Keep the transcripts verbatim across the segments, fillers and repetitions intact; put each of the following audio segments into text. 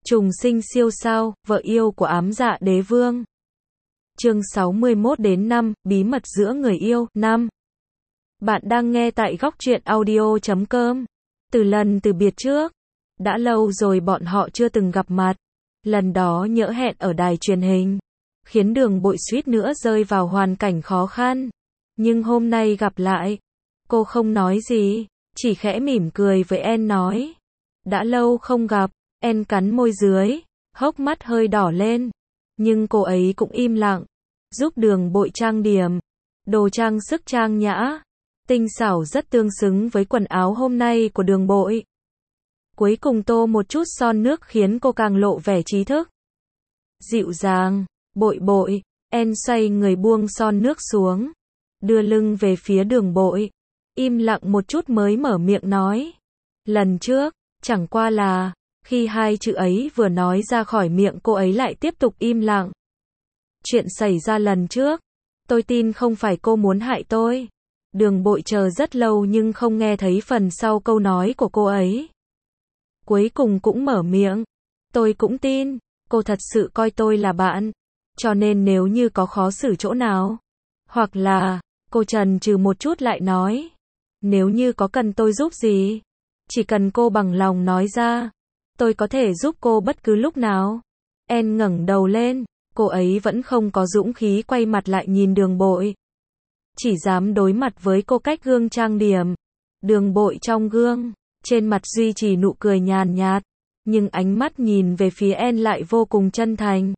Trùng sinh siêu sao, vợ yêu của ám dạ đế vương. Chương sáu mươi mốt đến năm, bí mật giữa người yêu, năm. Bạn đang nghe tại góc truyện audio chấm com. Từ lần từ biệt trước, đã lâu rồi bọn họ chưa từng gặp mặt. Lần đó nhỡ hẹn ở đài truyền hình, khiến Đường Bội suýt nữa rơi vào hoàn cảnh khó khăn. Nhưng hôm nay gặp lại, cô không nói gì, chỉ khẽ mỉm cười với En nói. Đã lâu không gặp. En cắn môi dưới, hốc mắt hơi đỏ lên. Nhưng cô ấy cũng im lặng, giúp Đường Bội trang điểm. Đồ trang sức trang nhã, tinh xảo rất tương xứng với quần áo hôm nay của Đường Bội. Cuối cùng tô một chút son nước khiến cô càng lộ vẻ trí thức. Dịu dàng, Bội Bội, En xoay người buông son nước xuống, đưa lưng về phía Đường Bội. Im lặng một chút mới mở miệng nói. Lần trước, chẳng qua là... Khi hai chữ ấy vừa nói ra khỏi miệng cô ấy lại tiếp tục im lặng. Chuyện xảy ra lần trước, tôi tin không phải cô muốn hại tôi. Đường Bội chờ rất lâu nhưng không nghe thấy phần sau câu nói của cô ấy. Cuối cùng cũng mở miệng. Tôi cũng tin, cô thật sự coi tôi là bạn. Cho nên nếu như có khó xử chỗ nào, hoặc là, cô chần chừ một chút lại nói. Nếu như có cần tôi giúp gì, chỉ cần cô bằng lòng nói ra. Tôi có thể giúp cô bất cứ lúc nào. En ngẩng đầu lên, cô ấy vẫn không có dũng khí quay mặt lại nhìn Đường Bội. Chỉ dám đối mặt với cô cách gương trang điểm. Đường Bội trong gương, trên mặt duy trì nụ cười nhàn nhạt, nhưng ánh mắt nhìn về phía En lại vô cùng chân thành.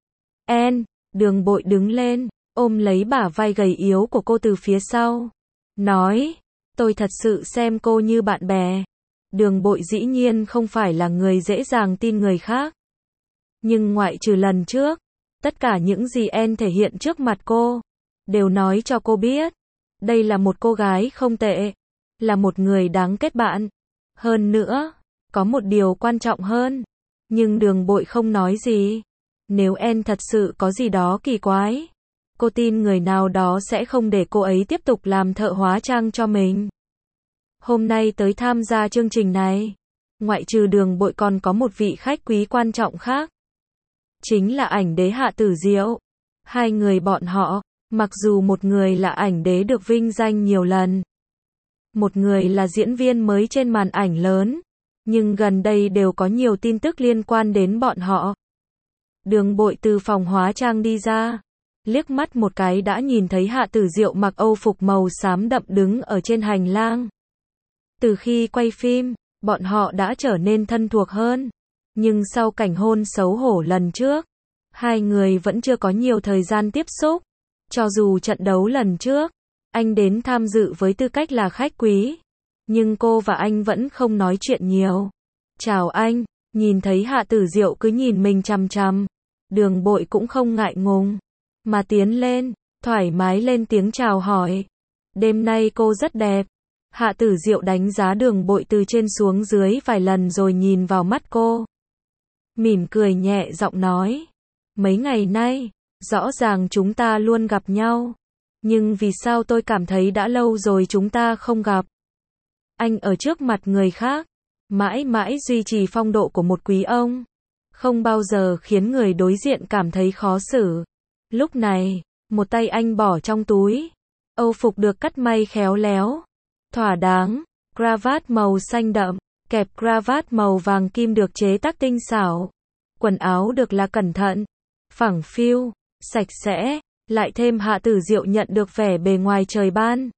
En, Đường Bội đứng lên, ôm lấy bả vai gầy yếu của cô từ phía sau. Nói, tôi thật sự xem cô như bạn bè. Đường Bội dĩ nhiên không phải là người dễ dàng tin người khác. Nhưng ngoại trừ lần trước, tất cả những gì En thể hiện trước mặt cô, đều nói cho cô biết. Đây là một cô gái không tệ, là một người đáng kết bạn. Hơn nữa, có một điều quan trọng hơn. Nhưng Đường Bội không nói gì. Nếu En thật sự có gì đó kỳ quái, cô tin người nào đó sẽ không để cô ấy tiếp tục làm thợ hóa trang cho mình. Hôm nay tới tham gia chương trình này, ngoại trừ Đường Bội còn có một vị khách quý quan trọng khác. Chính là ảnh đế Hạ Tử Diệu. Hai người bọn họ, mặc dù một người là ảnh đế được vinh danh nhiều lần, một người là diễn viên mới trên màn ảnh lớn, nhưng gần đây đều có nhiều tin tức liên quan đến bọn họ. Đường Bội từ phòng hóa trang đi ra, liếc mắt một cái đã nhìn thấy Hạ Tử Diệu mặc âu phục màu xám đậm đứng ở trên hành lang. Từ khi quay phim, bọn họ đã trở nên thân thuộc hơn. Nhưng sau cảnh hôn xấu hổ lần trước, hai người vẫn chưa có nhiều thời gian tiếp xúc. Cho dù trận đấu lần trước, anh đến tham dự với tư cách là khách quý, nhưng cô và anh vẫn không nói chuyện nhiều. Chào anh, nhìn thấy Hạ Tử Diệu cứ nhìn mình chằm chằm, Đường Bội cũng không ngại ngùng, mà tiến lên, thoải mái lên tiếng chào hỏi. Đêm nay cô rất đẹp. Hạ Tử Diệu đánh giá Đường Bội từ trên xuống dưới vài lần rồi nhìn vào mắt cô. Mỉm cười nhẹ giọng nói. Mấy ngày nay, rõ ràng chúng ta luôn gặp nhau. Nhưng vì sao tôi cảm thấy đã lâu rồi chúng ta không gặp. Anh ở trước mặt người khác, mãi mãi duy trì phong độ của một quý ông. Không bao giờ khiến người đối diện cảm thấy khó xử. Lúc này, một tay anh bỏ trong túi. Âu phục được cắt may khéo léo. Thỏa đáng, cravat màu xanh đậm, kẹp cravat màu vàng kim được chế tác tinh xảo. Quần áo được là cẩn thận, phẳng phiu, sạch sẽ, lại thêm Hạ Tử Diệu nhận được vẻ bề ngoài trời ban.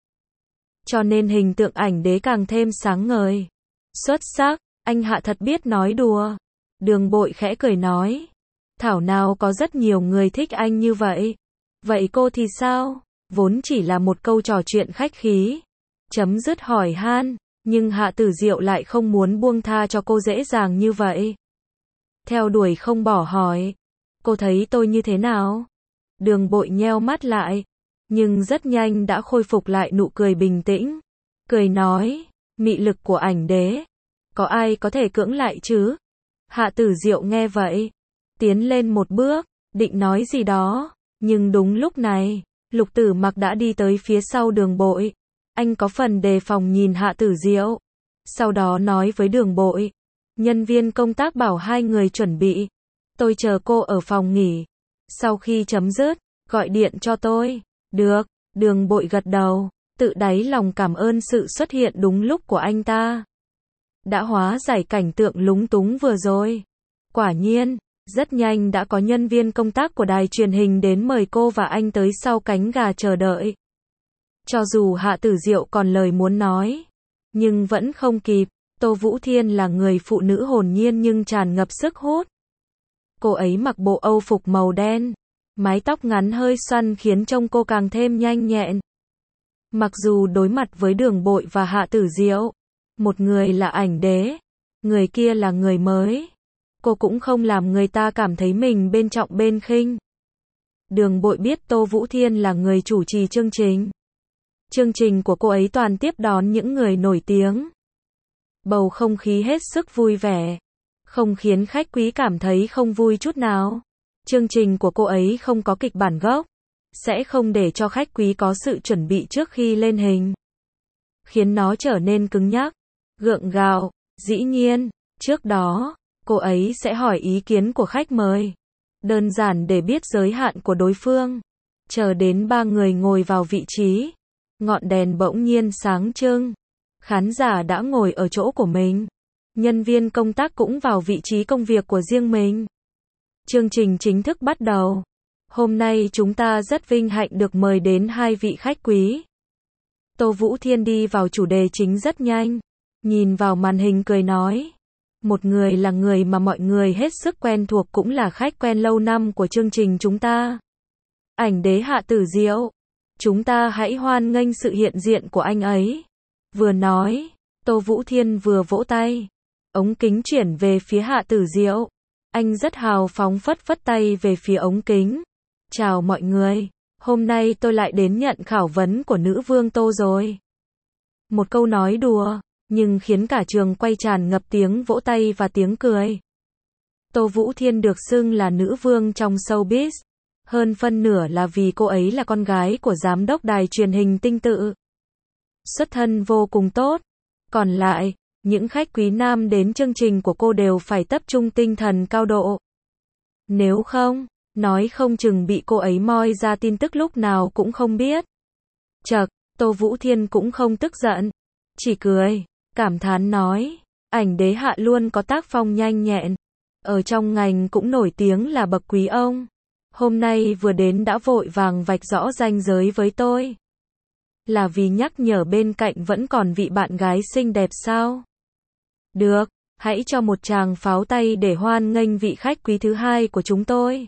Cho nên hình tượng ảnh đế càng thêm sáng ngời. Xuất sắc, anh Hạ thật biết nói đùa. Đường Bội khẽ cười nói. Thảo nào có rất nhiều người thích anh như vậy. Vậy cô thì sao? Vốn chỉ là một câu trò chuyện khách khí. Chấm dứt hỏi han, nhưng Hạ Tử Diệu lại không muốn buông tha cho cô dễ dàng như vậy. Theo đuổi không bỏ hỏi, cô thấy tôi như thế nào? Đường Bội nheo mắt lại, nhưng rất nhanh đã khôi phục lại nụ cười bình tĩnh. Cười nói, mị lực của ảnh đế, có ai có thể cưỡng lại chứ? Hạ Tử Diệu nghe vậy, tiến lên một bước, định nói gì đó, nhưng đúng lúc này, Lục Tử Mặc đã đi tới phía sau Đường Bội. Anh có phần đề phòng nhìn Hạ Tử Diệu, sau đó nói với Đường Bội, Nhân viên công tác bảo hai người chuẩn bị. Tôi chờ cô ở phòng nghỉ. Sau khi chấm dứt, gọi điện cho tôi. Được, Đường Bội gật đầu, tự đáy lòng cảm ơn sự xuất hiện đúng lúc của anh ta. Đã hóa giải cảnh tượng lúng túng vừa rồi. Quả nhiên, rất nhanh đã có nhân viên công tác của đài truyền hình đến mời cô và anh tới sau cánh gà chờ đợi. Cho dù Hạ Tử Diệu còn lời muốn nói, nhưng vẫn không kịp. Tô Vũ Thiên là người phụ nữ hồn nhiên nhưng tràn ngập sức hút. Cô ấy mặc bộ âu phục màu đen, mái tóc ngắn hơi xoăn khiến trông cô càng thêm nhanh nhẹn. Mặc dù đối mặt với Đường Bội và Hạ Tử Diệu, một người là ảnh đế, người kia là người mới, cô cũng không làm người ta cảm thấy mình bên trọng bên khinh. Đường Bội biết Tô Vũ Thiên là người chủ trì chương trình. Chương trình của cô ấy toàn tiếp đón những người nổi tiếng. Bầu không khí hết sức vui vẻ, không khiến khách quý cảm thấy không vui chút nào. Chương trình của cô ấy không có kịch bản gốc, sẽ không để cho khách quý có sự chuẩn bị trước khi lên hình, khiến nó trở nên cứng nhắc, gượng gạo. Dĩ nhiên, trước đó, cô ấy sẽ hỏi ý kiến của khách mời, đơn giản để biết giới hạn của đối phương. Chờ đến ba người ngồi vào vị trí, ngọn đèn bỗng nhiên sáng trưng. Khán giả đã ngồi ở chỗ của mình. Nhân viên công tác cũng vào vị trí công việc của riêng mình. Chương trình chính thức bắt đầu. Hôm nay chúng ta rất vinh hạnh được mời đến hai vị khách quý. Tô Vũ Thiên đi vào chủ đề chính rất nhanh. Nhìn vào màn hình cười nói. Một người là người mà mọi người hết sức quen thuộc, cũng là khách quen lâu năm của chương trình chúng ta. Ảnh đế Hạ Tử Diệu. Chúng ta hãy hoan nghênh sự hiện diện của anh ấy. Vừa nói, Tô Vũ Thiên vừa vỗ tay. Ống kính chuyển về phía Hạ Tử Diệu. Anh rất hào phóng phất phất tay về phía ống kính. Chào mọi người, hôm nay tôi lại đến nhận khảo vấn của nữ vương Tô rồi. Một câu nói đùa, nhưng khiến cả trường quay tràn ngập tiếng vỗ tay và tiếng cười. Tô Vũ Thiên được xưng là nữ vương trong showbiz. Hơn phân nửa là vì cô ấy là con gái của giám đốc đài truyền hình Tinh Tự. Xuất thân vô cùng tốt. Còn lại, những khách quý nam đến chương trình của cô đều phải tập trung tinh thần cao độ. Nếu không, nói không chừng bị cô ấy moi ra tin tức lúc nào cũng không biết. Chậc, Tô Vũ Thiên cũng không tức giận, chỉ cười, cảm thán nói, ảnh đế Hạ luôn có tác phong nhanh nhẹn, ở trong ngành cũng nổi tiếng là bậc quý ông. Hôm nay vừa đến đã vội vàng vạch rõ ranh giới với tôi. Là vì nhắc nhở bên cạnh vẫn còn vị bạn gái xinh đẹp sao? Được, hãy cho một tràng pháo tay để hoan nghênh vị khách quý thứ hai của chúng tôi.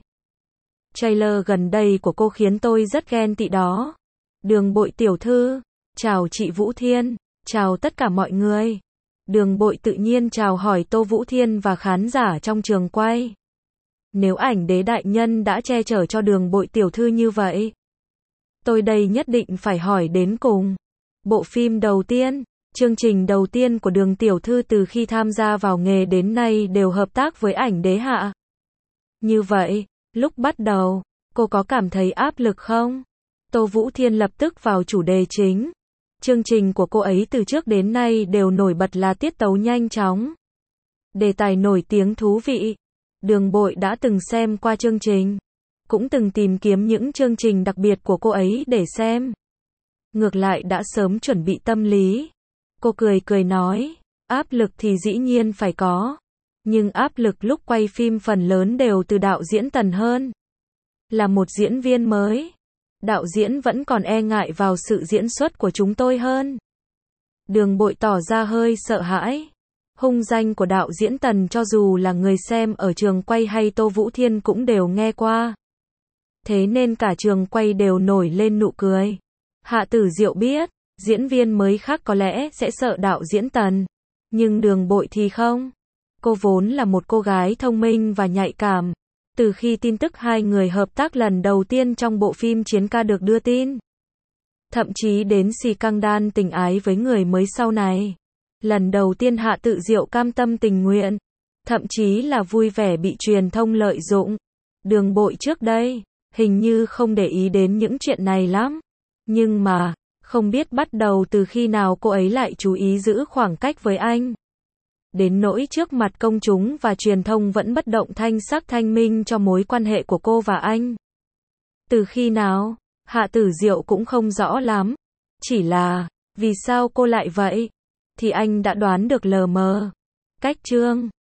Trailer gần đây của cô khiến tôi rất ghen tị đó. Đường Bội tiểu thư, chào chị Vũ Thiên, chào tất cả mọi người. Đường Bội tự nhiên chào hỏi Tô Vũ Thiên và khán giả trong trường quay. Nếu ảnh đế đại nhân đã che chở cho Đường Bội tiểu thư như vậy, tôi đây nhất định phải hỏi đến cùng. Bộ phim đầu tiên, chương trình đầu tiên của Đường tiểu thư từ khi tham gia vào nghề đến nay đều hợp tác với ảnh đế Hạ. Như vậy, lúc bắt đầu, cô có cảm thấy áp lực không? Tô Vũ Thiên lập tức vào chủ đề chính. Chương trình của cô ấy từ trước đến nay đều nổi bật là tiết tấu nhanh chóng. Đề tài nổi tiếng thú vị. Đường Bội đã từng xem qua chương trình, cũng từng tìm kiếm những chương trình đặc biệt của cô ấy để xem. Ngược lại đã sớm chuẩn bị tâm lý. Cô cười cười nói, áp lực thì dĩ nhiên phải có. Nhưng áp lực lúc quay phim phần lớn đều từ đạo diễn Tần hơn. Là một diễn viên mới, đạo diễn vẫn còn e ngại vào sự diễn xuất của chúng tôi hơn. Đường Bội tỏ ra hơi sợ hãi. Hung danh của đạo diễn Tần cho dù là người xem ở trường quay hay Tô Vũ Thiên cũng đều nghe qua. Thế nên cả trường quay đều nổi lên nụ cười. Hạ Tử Diệu biết, diễn viên mới khác có lẽ sẽ sợ đạo diễn Tần. Nhưng Đường Bội thì không. Cô vốn là một cô gái thông minh và nhạy cảm. Từ khi tin tức hai người hợp tác lần đầu tiên trong bộ phim Chiến Ca được đưa tin, thậm chí đến xì căng đan tình ái với người mới sau này, lần đầu tiên Hạ Tử Diệu cam tâm tình nguyện, thậm chí là vui vẻ bị truyền thông lợi dụng. Đường Bội trước đây, hình như không để ý đến những chuyện này lắm. Nhưng mà, không biết bắt đầu từ khi nào cô ấy lại chú ý giữ khoảng cách với anh. đến nỗi trước mặt công chúng và truyền thông vẫn bất động thanh sắc thanh minh cho mối quan hệ của cô và anh. Từ khi nào? Hạ Tử Diệu cũng không rõ lắm. Chỉ là, vì sao cô lại vậy? Thì anh đã đoán được lờ mờ. Cách chương